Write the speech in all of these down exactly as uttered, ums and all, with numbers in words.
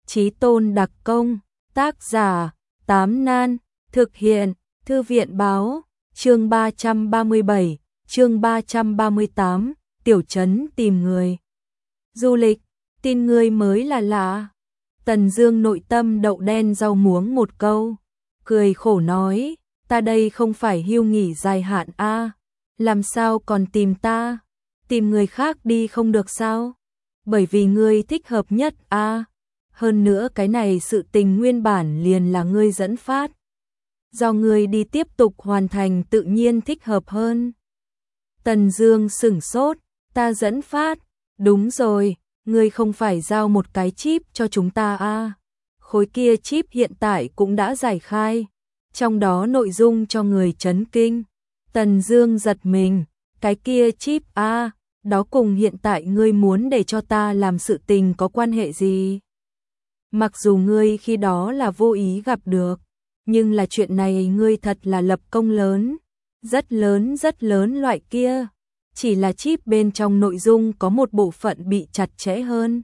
Chí Tôn đặc công, tác giả, Tám Nan, thực hiện, Thư viện báo, chương ba trăm ba mươi bảy, chương ba trăm ba mươi tám, tiểu trấn tìm người. Du lịch, tin người mới là lạ. Tần Dương nội tâm đậu đen rau muống một câu, cười khổ nói, ta đây không phải hưu nghỉ dài hạn a, làm sao còn tìm ta, tìm người khác đi không được sao? Bởi vì ngươi thích hợp nhất a. Hơn nữa cái này sự tình nguyên bản liền là ngươi dẫn phát. Do ngươi đi tiếp tục hoàn thành tự nhiên thích hợp hơn. Tần Dương sửng sốt, ta dẫn phát, đúng rồi, ngươi không phải giao một cái chip cho chúng ta a? Khối kia chip hiện tại cũng đã giải khai, trong đó nội dung cho người chấn kinh. Tần Dương giật mình, cái kia chip a, đó cùng hiện tại ngươi muốn để cho ta làm sự tình có quan hệ gì? Mặc dù ngươi khi đó là vô ý gặp được, nhưng là chuyện này ngươi thật là lập công lớn, rất lớn rất lớn loại kia, chỉ là chip bên trong nội dung có một bộ phận bị chặt chẽ hơn.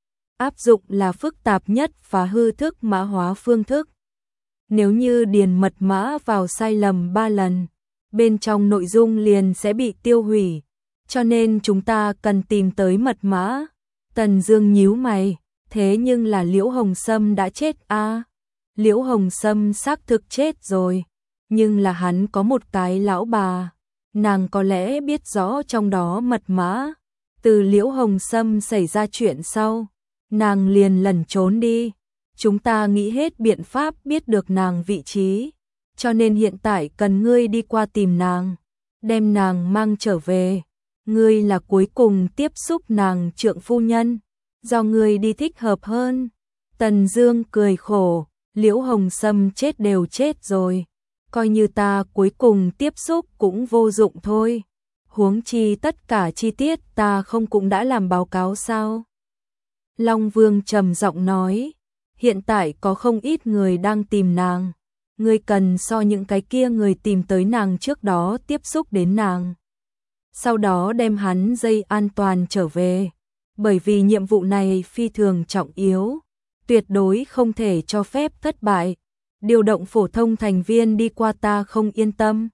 Áp dụng là phức tạp nhất và hư thức mã hóa phương thức. Nếu như điền mật mã vào sai lầm ba lần, bên trong nội dung liền sẽ bị tiêu hủy, cho nên chúng ta cần tìm tới mật mã. Tần Dương nhíu mày, thế nhưng là Liễu Hồng Sâm đã chết a? À? Liễu Hồng Sâm xác thực chết rồi, nhưng là hắn có một cái lão bà, nàng có lẽ biết rõ trong đó mật mã. Từ Liễu Hồng Sâm xảy ra chuyện sau, nàng liền lẩn trốn đi. Chúng ta nghĩ hết biện pháp biết được nàng vị trí, cho nên hiện tại cần ngươi đi qua tìm nàng, đem nàng mang trở về. Ngươi là cuối cùng tiếp xúc nàng trượng phu nhân, do ngươi đi thích hợp hơn. Tần Dương cười khổ, Liễu Hồng Sâm chết đều chết rồi, coi như ta cuối cùng tiếp xúc cũng vô dụng thôi. Huống chi tất cả chi tiết ta không cũng đã làm báo cáo sao? Long Vương trầm giọng nói, hiện tại có không ít người đang tìm nàng, ngươi cần so những cái kia người tìm tới nàng trước đó tiếp xúc đến nàng, sau đó đem hắn dây an toàn trở về, bởi vì nhiệm vụ này phi thường trọng yếu, tuyệt đối không thể cho phép thất bại. Điều động phổ thông thành viên đi qua ta không yên tâm.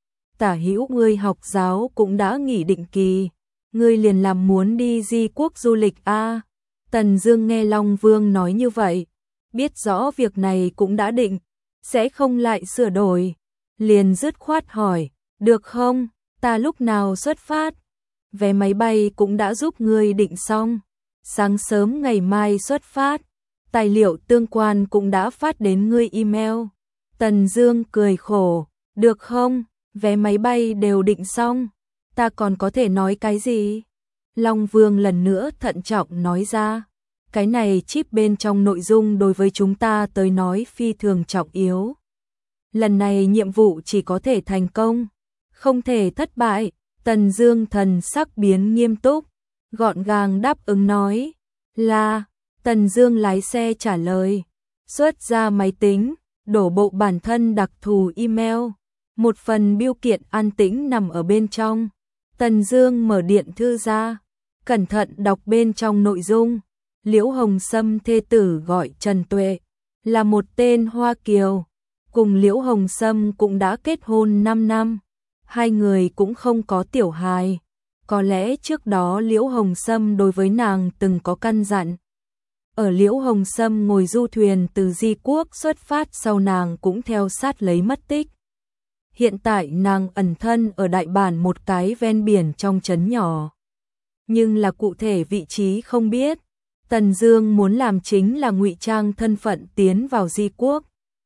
Tả Hữu ngươi học giáo cũng đã nghỉ định kỳ, ngươi liền làm muốn đi Di quốc du lịch a? À? Tần Dương nghe Long Vương nói như vậy, biết rõ việc này cũng đã định, sẽ không lại sửa đổi, liền dứt khoát hỏi, được không? Ta lúc nào xuất phát? Vé máy bay cũng đã giúp ngươi định xong, sáng sớm ngày mai xuất phát. Tài liệu tương quan cũng đã phát đến ngươi email. Tần Dương cười khổ, được không? Vé máy bay đều định xong, ta còn có thể nói cái gì? Long Vương lần nữa thận trọng nói ra, cái này chip bên trong nội dung đối với chúng ta tới nói phi thường trọng yếu. Lần này nhiệm vụ chỉ có thể thành công, không thể thất bại. Tần Dương thần sắc biến nghiêm túc, gọn gàng đáp ứng nói, là. Tần Dương lái xe trả lời, xuất ra máy tính, đổ bộ bản thân đặc thù email, một phần bưu kiện an tĩnh nằm ở bên trong. Tần Dương mở điện thư ra, cẩn thận đọc bên trong nội dung. Liễu Hồng Sâm thê tử gọi Trần Tuệ, là một tên Hoa Kiều, cùng Liễu Hồng Sâm cũng đã kết hôn năm năm, hai người cũng không có tiểu hài. Có lẽ trước đó Liễu Hồng Sâm đối với nàng từng có căn dặn. Ở Liễu Hồng Sâm ngồi du thuyền từ Di quốc xuất phát sau nàng cũng theo sát lấy mất tích. Hiện tại nàng ẩn thân ở đại bản một cái ven biển trong trấn nhỏ. Nhưng là cụ thể vị trí không biết. Tần Dương muốn làm chính là ngụy trang thân phận tiến vào Di quốc.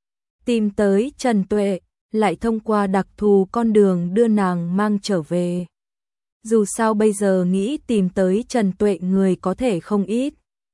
Tìm tới Trần Tuệ, lại thông qua đặc thù con đường đưa nàng mang trở về. Dù sao bây giờ nghĩ tìm tới Trần Tuệ người có thể không ít.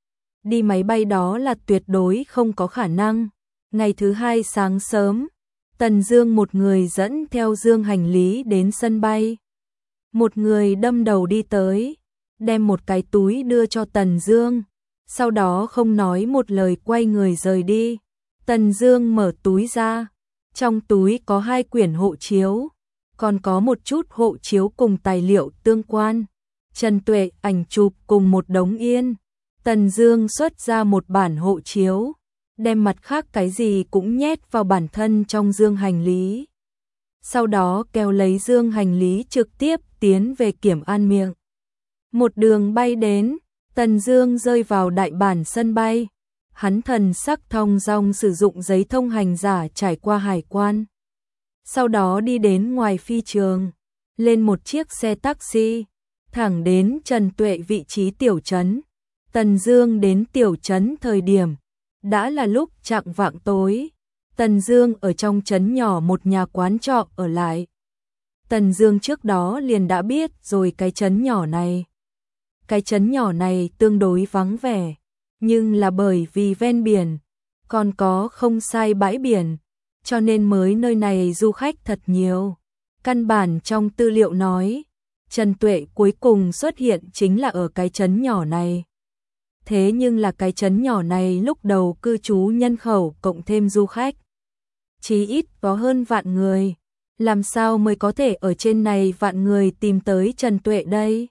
Đi máy bay đó là tuyệt đối không có khả năng. Ngày thứ hai sáng sớm, Tần Dương một người dẫn theo dương hành lý đến sân bay. Một người đâm đầu đi tới, đem một cái túi đưa cho Tần Dương, sau đó không nói một lời quay người rời đi. Tần Dương mở túi ra, trong túi có hai quyển hộ chiếu, còn có một chút hộ chiếu cùng tài liệu tương quan, Trần Tuệ ảnh chụp cùng một đống yên. Tần Dương xuất ra một bản hộ chiếu, đem mặt khác cái gì cũng nhét vào bản thân trong dương hành lý. Sau đó kéo lấy dương hành lý trực tiếp tiến về Kiểm An miệng. Một đường bay đến, Tần Dương rơi vào đại bản sân bay. Hắn thần sắc thong dong sử dụng giấy thông hành giả trải qua hải quan. Sau đó đi đến ngoài phi trường, lên một chiếc xe taxi, thẳng đến Trần Tuệ vị trí tiểu trấn. Tần Dương đến tiểu trấn thời điểm đã là lúc chạng vạng tối. Tần Dương ở trong trấn nhỏ một nhà quán trọ ở lại. Tần Dương trước đó liền đã biết rồi cái trấn nhỏ này. Cái trấn nhỏ này tương đối vắng vẻ, nhưng là bởi vì ven biển, còn có không sai bãi biển, cho nên mới nơi này du khách thật nhiều. Căn bản trong tư liệu nói, Trần Tuệ cuối cùng xuất hiện chính là ở cái trấn nhỏ này. Thế nhưng là cái trấn nhỏ này lúc đầu cư trú nhân khẩu cộng thêm du khách, chí ít có hơn vạn người. Làm sao mới có thể ở trên này vạn người tìm tới Trần Tuệ đây?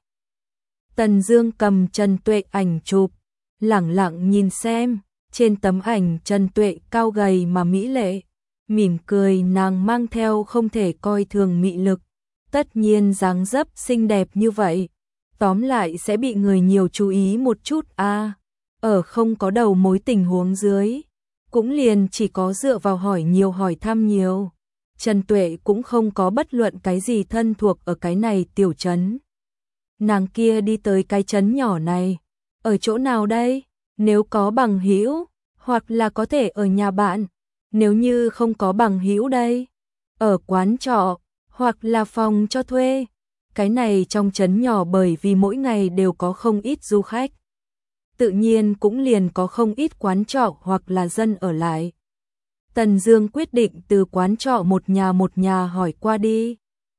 Tần Dương cầm Trần Tuệ ảnh chụp, lẳng lặng nhìn xem, trên tấm ảnh Trần Tuệ cao gầy mà mỹ lệ, mỉm cười, nàng mang theo không thể coi thường mị lực, tất nhiên dáng dấp xinh đẹp như vậy, tóm lại sẽ bị người nhiều chú ý một chút a. À, ở không có đầu mối tình huống dưới, cũng liền chỉ có dựa vào hỏi nhiều hỏi thăm nhiều. Trần Tuệ cũng không có bất luận cái gì thân thuộc ở cái này tiểu trấn. Nàng kia đi tới cái trấn nhỏ này, ở chỗ nào đây? Nếu có bằng hữu, hoặc là có thể ở nhà bạn, nếu như không có bằng hữu đây, ở quán trọ, hoặc là phòng cho thuê. Cái này trong trấn nhỏ bởi vì mỗi ngày đều có không ít du khách, tự nhiên cũng liền có không ít quán trọ hoặc là dân ở lại. Tần Dương quyết định từ quán trọ một nhà một nhà hỏi qua đi.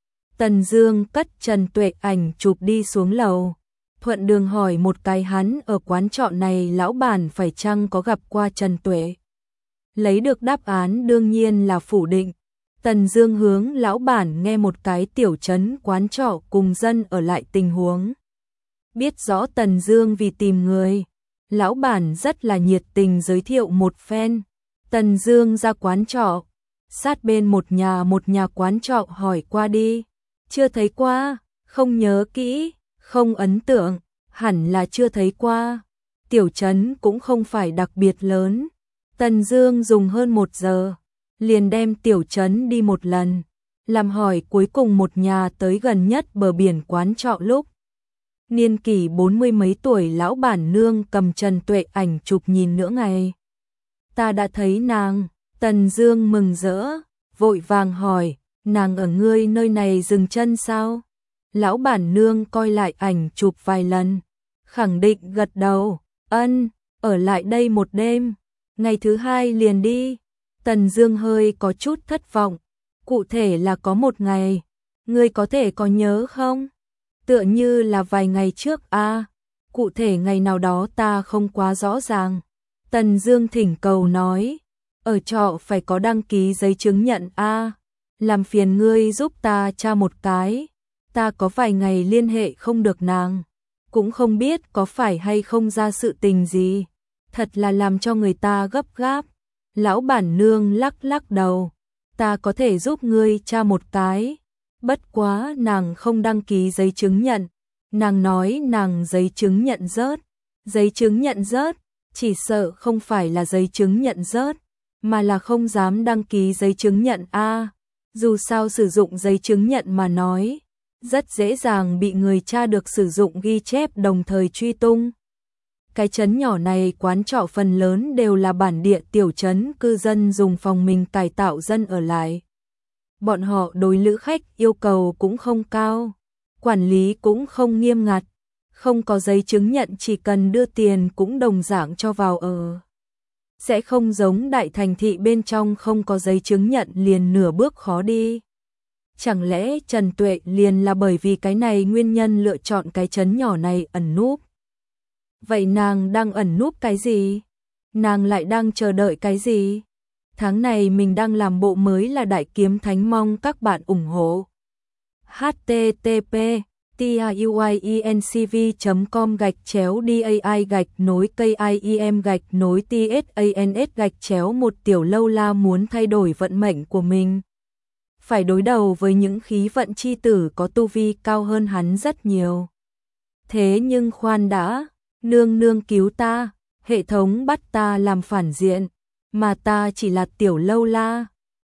Tần Dương cất Trần Tuệ ảnh chụp đi xuống lầu, thuận đường hỏi một cái hắn ở quán trọ này lão bản phải chăng có gặp qua Trần Tuệ. Lấy được đáp án đương nhiên là phủ định. Tần Dương hướng lão bản nghe một cái tiểu trấn quán trọ cùng dân ở lại tình huống. Biết rõ Tần Dương vì tìm người, lão bản rất là nhiệt tình giới thiệu một phen. Tần Dương ra quán trọ, sát bên một nhà một nhà quán trọ hỏi qua đi. Chưa thấy qua, không nhớ kỹ, không ấn tượng, hẳn là chưa thấy qua. Tiểu trấn cũng không phải đặc biệt lớn. Tần Dương dùng hơn một giờ, liền đem tiểu trấn đi một lần, làm hỏi cuối cùng một nhà tới gần nhất bờ biển quán trọ lúc. Niên kỷ bốn mươi mấy tuổi lão bản nương cầm Trần Tuệ ảnh chụp nhìn nửa ngày. Ta đã thấy nàng. Tần Dương mừng rỡ, vội vàng hỏi, nàng ở ngươi nơi này dừng chân sao? Lão bản nương coi lại ảnh chụp vài lần, khẳng định gật đầu, ân, ở lại đây một đêm, ngày thứ hai liền đi. Tần Dương hơi có chút thất vọng, cụ thể là có một ngày, ngươi có thể có nhớ không? Tựa như là vài ngày trước a, à, cụ thể ngày nào đó ta không quá rõ ràng. Tần Dương thỉnh cầu nói, ở trọ phải có đăng ký giấy chứng nhận a, à, làm phiền ngươi giúp ta tra một cái, ta có vài ngày liên hệ không được nàng, cũng không biết có phải hay không ra sự tình gì, thật là làm cho người ta gấp gáp. Lão bản nương lắc lắc đầu, ta có thể giúp ngươi tra một cái, bất quá nàng không đăng ký giấy chứng nhận, nàng nói nàng giấy chứng nhận rớt, giấy chứng nhận rớt, chỉ sợ không phải là giấy chứng nhận rớt, mà là không dám đăng ký giấy chứng nhận a. À, dù sao sử dụng giấy chứng nhận mà nói, rất dễ dàng bị người tra được sử dụng ghi chép đồng thời truy tung. Cái trấn nhỏ này quán trọ phần lớn đều là bản địa tiểu trấn cư dân dùng phòng mình cải tạo dân ở lại. Bọn họ đối lữ khách yêu cầu cũng không cao, quản lý cũng không nghiêm ngặt, không có giấy chứng nhận chỉ cần đưa tiền cũng đồng dạng cho vào ở. Sẽ không giống đại thành thị bên trong không có giấy chứng nhận liền nửa bước khó đi. Chẳng lẽ Trần Tuệ liền là bởi vì cái này nguyên nhân lựa chọn cái trấn nhỏ này ẩn núp? Vậy nàng đang ẩn núp cái gì? Nàng lại đang chờ đợi cái gì? Tháng này mình đang làm bộ mới là Đại Kiếm Thánh, mong các bạn ủng hộ. H T T P tiuyinc chấm com gạch chéo dai gạch nối kim gạch nối tsans gạch chéo một tiểu lâu la muốn thay đổi vận mệnh của mình. Phải đối đầu với những khí vận chi tử có tu vi cao hơn hắn rất nhiều. Thế nhưng khoan đã, nương nương cứu ta, hệ thống bắt ta làm phản diện, mà ta chỉ là tiểu lâu la.